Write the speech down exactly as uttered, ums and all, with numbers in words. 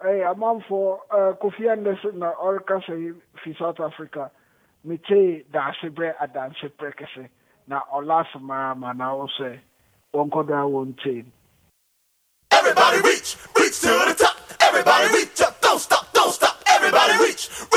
Hey, a man for uh, Kofi Anderson na Orca say fi South Africa. Me say da sebre adanse prekese. Na olas ma na also wonko da won chain. Everybody reach, reach to the top. Everybody reach up, don't stop, don't stop. Everybody reach,